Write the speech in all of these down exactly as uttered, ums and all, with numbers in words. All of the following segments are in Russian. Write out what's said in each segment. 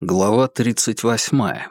Глава тридцать восьмая.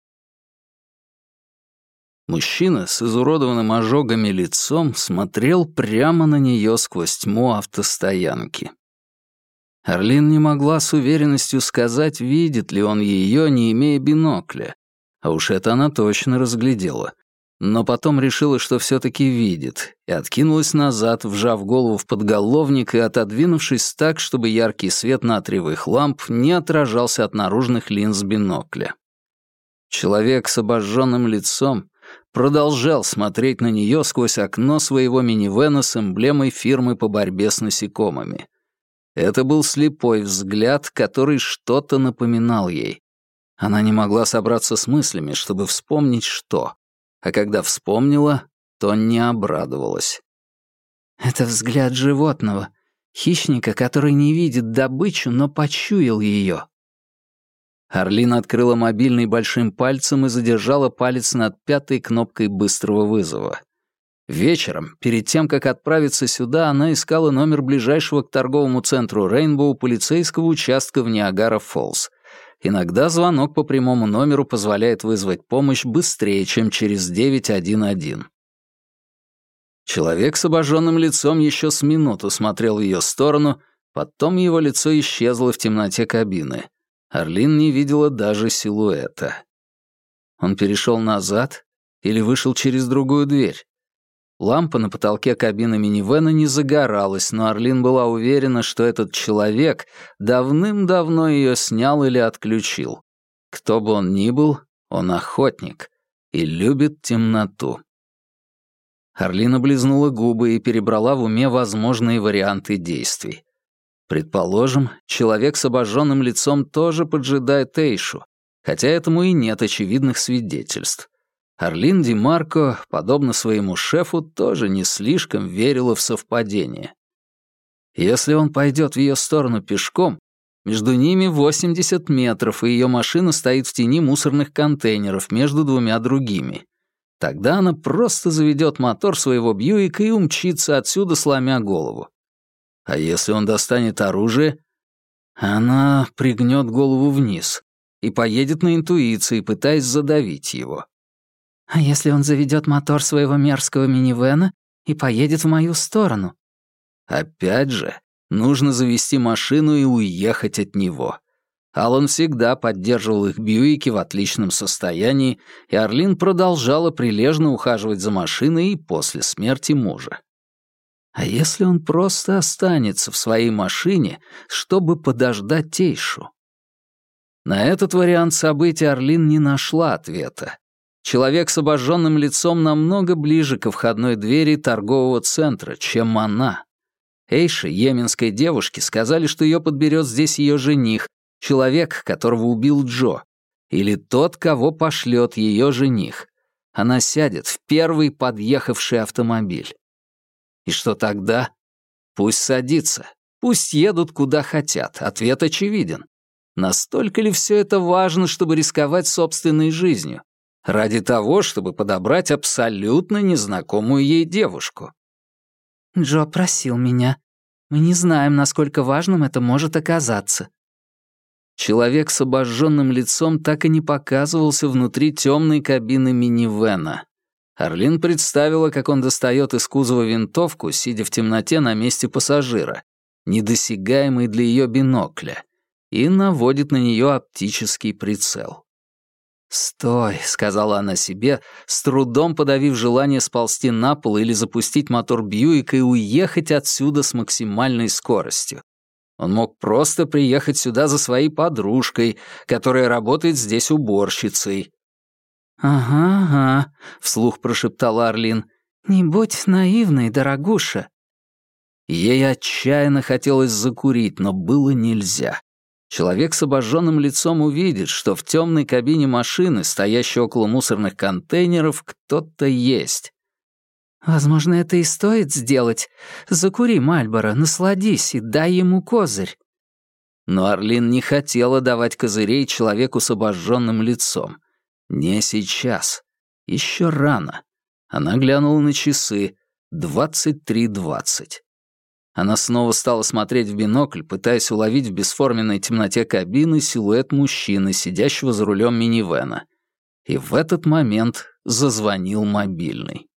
Мужчина с изуродованным ожогами лицом смотрел прямо на нее сквозь тьму автостоянки. Арлин не могла с уверенностью сказать, видит ли он ее, не имея бинокля. А уж это она точно разглядела. Но потом решила, что все-таки видит, и откинулась назад, вжав голову в подголовник и отодвинувшись так, чтобы яркий свет натриевых ламп не отражался от наружных линз бинокля. Человек с обожженным лицом продолжал смотреть на нее сквозь окно своего минивэна с эмблемой фирмы по борьбе с насекомыми. Это был слепой взгляд, который что-то напоминал ей. Она не могла собраться с мыслями, чтобы вспомнить, что. А когда вспомнила, то не обрадовалась. «Это взгляд животного, хищника, который не видит добычу, но почуял ее». Арлин открыла мобильный большим пальцем и задержала палец над пятой кнопкой быстрого вызова. Вечером, перед тем, как отправиться сюда, она искала номер ближайшего к торговому центру Рейнбоу полицейского участка в Ниагара-Фоллс. Иногда звонок по прямому номеру позволяет вызвать помощь быстрее, чем через девять один один. Человек с обожженным лицом еще с минуту смотрел в ее сторону, потом его лицо исчезло в темноте кабины. Арлин не видела даже силуэта. Он перешел назад или вышел через другую дверь? Лампа на потолке кабины минивэна не загоралась, но Арлин была уверена, что этот человек давным-давно ее снял или отключил. Кто бы он ни был, он охотник и любит темноту. Арлин облизнула губы и перебрала в уме возможные варианты действий. Предположим, человек с обожженным лицом тоже поджидает Эйшу, хотя этому и нет очевидных свидетельств. Арлин Ди Марко, подобно своему шефу, тоже не слишком верила в совпадение. Если он пойдет в ее сторону пешком, между ними восемьдесят метров, и ее машина стоит в тени мусорных контейнеров между двумя другими. Тогда она просто заведет мотор своего Бьюика и умчится отсюда, сломя голову. А если он достанет оружие, она пригнет голову вниз и поедет на интуиции, пытаясь задавить его. А если он заведет мотор своего мерзкого минивэна и поедет в мою сторону? Опять же, нужно завести машину и уехать от него. Алан всегда поддерживал их Бьюики в отличном состоянии, и Арлин продолжала прилежно ухаживать за машиной и после смерти мужа. А если он просто останется в своей машине, чтобы подождать Тейшу? На этот вариант событий Арлин не нашла ответа. Человек с обожженным лицом намного ближе ко входной двери торгового центра, чем она. Эйше, йеменской девушке, сказали, что ее подберет здесь ее жених, человек, которого убил Джо, или тот, кого пошлет ее жених. Она сядет в первый подъехавший автомобиль. И что тогда? Пусть садится, пусть едут куда хотят, ответ очевиден. Настолько ли все это важно, чтобы рисковать собственной жизнью? Ради того, чтобы подобрать абсолютно незнакомую ей девушку. Джо просил меня. Мы не знаем, насколько важным это может оказаться. Человек с обожженным лицом так и не показывался внутри темной кабины минивэна. Арлин представила, как он достает из кузова винтовку, сидя в темноте на месте пассажира, недосягаемый для ее бинокля, и наводит на нее оптический прицел. «Стой», — сказала она себе, с трудом подавив желание сползти на пол или запустить мотор Бьюика и уехать отсюда с максимальной скоростью. Он мог просто приехать сюда за своей подружкой, которая работает здесь уборщицей. «Ага, ага», — вслух прошептала Арлин, — «не будь наивной, дорогуша». Ей отчаянно хотелось закурить, но было нельзя. Человек с обожженным лицом увидит, что в темной кабине машины, стоящей около мусорных контейнеров, кто-то есть. «Возможно, это и стоит сделать. Закури, Мальборо, насладись и дай ему козырь». Но Арлин не хотела давать козырей человеку с обожженным лицом. Не сейчас. Еще рано. Она глянула на часы. двадцать три двадцать. Она снова стала смотреть в бинокль, пытаясь уловить в бесформенной темноте кабины силуэт мужчины, сидящего за рулем минивэна. И в этот момент зазвонил мобильный.